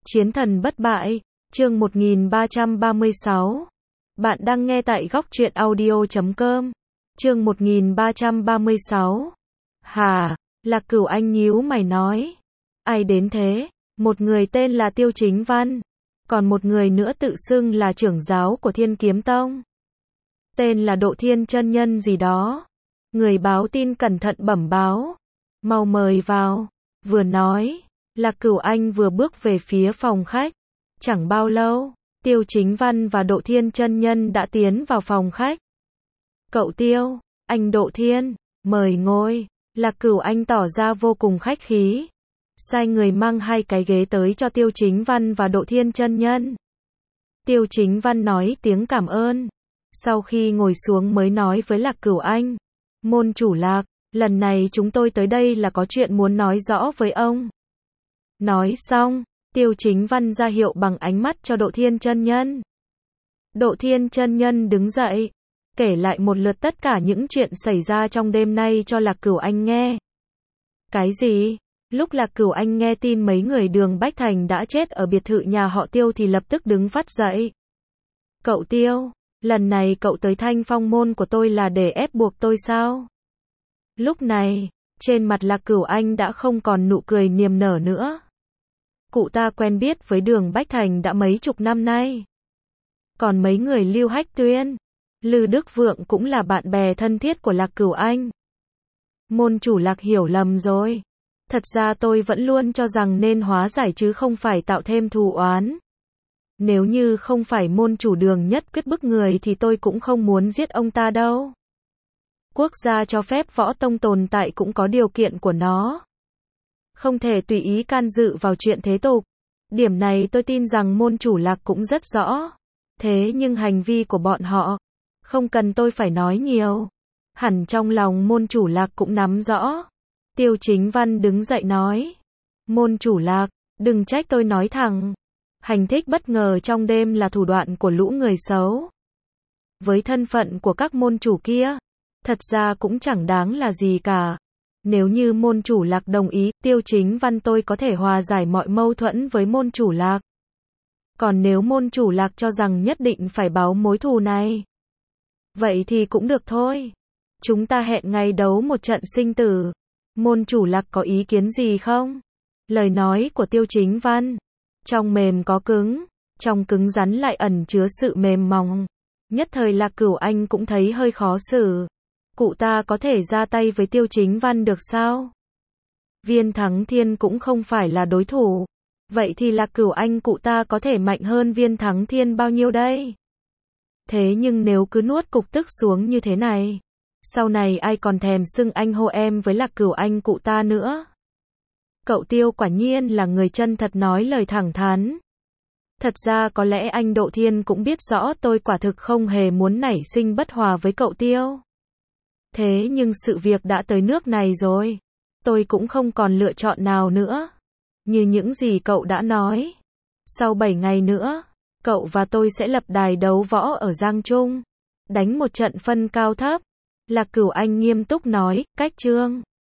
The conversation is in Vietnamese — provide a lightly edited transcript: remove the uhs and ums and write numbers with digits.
Chiến thần bất bại, chương 1336. Bạn đang nghe tại góc truyện audio.com. Chương 1336. Hả? Lạc Cửu Anh nhíu mày nói. Ai đến thế? Một người tên là Tiêu Chính Văn, còn một người nữa tự xưng là trưởng giáo của Thiên Kiếm Tông. Tên là Độ Thiên chân nhân gì đó. Người báo tin cẩn thận bẩm báo. Mau mời vào. Vừa nói, Lạc Cửu Anh vừa bước về phía phòng khách. Chẳng bao lâu, Tiêu Chính Văn và Độ Thiên chân nhân đã tiến vào phòng khách. Cậu Tiêu, anh Độ Thiên, mời ngồi. Lạc Cửu Anh tỏ ra vô cùng khách khí. Sai người mang 2 cái ghế tới cho Tiêu Chính Văn và Độ Thiên chân nhân. Tiêu Chính Văn nói tiếng cảm ơn. Sau khi ngồi xuống mới nói với Lạc Cửu Anh. Môn chủ Lạc, lần này chúng tôi tới đây là có chuyện muốn nói rõ với ông. Nói xong, Tiêu Chính Văn ra hiệu bằng ánh mắt cho Độ Thiên chân nhân. Độ Thiên chân nhân đứng dậy, kể lại một lượt tất cả những chuyện xảy ra trong đêm nay cho Lạc Cửu Anh nghe. Cái gì? Lúc Lạc Cửu Anh nghe tin mấy người Đường Bách Thành đã chết ở biệt thự nhà họ Tiêu thì lập tức đứng phát dậy. Cậu Tiêu, lần này cậu tới Thanh Phong môn của tôi là để ép buộc tôi sao? Lúc này, trên mặt Lạc Cửu Anh đã không còn nụ cười niềm nở nữa. Cụ ta quen biết với Đường Bách Thành đã mấy chục năm nay. Còn mấy người Lưu Hách Tuyên, Lư Đức Vượng cũng là bạn bè thân thiết của Lạc Cửu Anh. Môn chủ Lạc hiểu lầm rồi. Thật ra tôi vẫn luôn cho rằng nên hóa giải chứ không phải tạo thêm thù oán. Nếu như không phải môn chủ Đường nhất quyết bức người thì tôi cũng không muốn giết ông ta đâu. Quốc gia cho phép võ tông tồn tại cũng có điều kiện của nó. Không thể tùy ý can dự vào chuyện thế tục. Điểm này tôi tin rằng môn chủ Lạc cũng rất rõ. Thế nhưng hành vi của bọn họ, không cần tôi phải nói nhiều. Hẳn trong lòng môn chủ Lạc cũng nắm rõ. Tiêu Chính Văn đứng dậy nói. Môn chủ Lạc, đừng trách tôi nói thẳng. Hành thích bất ngờ trong đêm là thủ đoạn của lũ người xấu. Với thân phận của các môn chủ kia, thật ra cũng chẳng đáng là gì cả. Nếu như môn chủ Lạc đồng ý, Tiêu Chính Văn tôi có thể hòa giải mọi mâu thuẫn với môn chủ Lạc. Còn nếu môn chủ Lạc cho rằng nhất định phải báo mối thù này, vậy thì cũng được thôi. Chúng ta hẹn ngày đấu một trận sinh tử. Môn chủ Lạc có ý kiến gì không? Lời nói của Tiêu Chính Văn, trong mềm có cứng, trong cứng rắn lại ẩn chứa sự mềm mỏng. Nhất thời Lạc Cửu Anh cũng thấy hơi khó xử. Cụ ta có thể ra tay với Tiêu Chính Văn được sao? Viên Thắng Thiên cũng không phải là đối thủ. Vậy thì Lạc Cửu Anh cụ ta có thể mạnh hơn Viên Thắng Thiên bao nhiêu đây? Thế nhưng nếu cứ nuốt cục tức xuống như thế này, sau này ai còn thèm xưng anh hô em với Lạc Cửu Anh cụ ta nữa? Cậu Tiêu quả nhiên là người chân thật nói lời thẳng thắn. Thật ra có lẽ anh Độ Thiên cũng biết rõ tôi quả thực không hề muốn nảy sinh bất hòa với cậu Tiêu. Thế nhưng sự việc đã tới nước này rồi. Tôi cũng không còn lựa chọn nào nữa. Như những gì cậu đã nói. Sau 7 ngày nữa, cậu và tôi sẽ lập đài đấu võ ở Giang Trung. Đánh một trận phân cao thấp. Lạc Cửu Anh nghiêm túc nói, cách chương.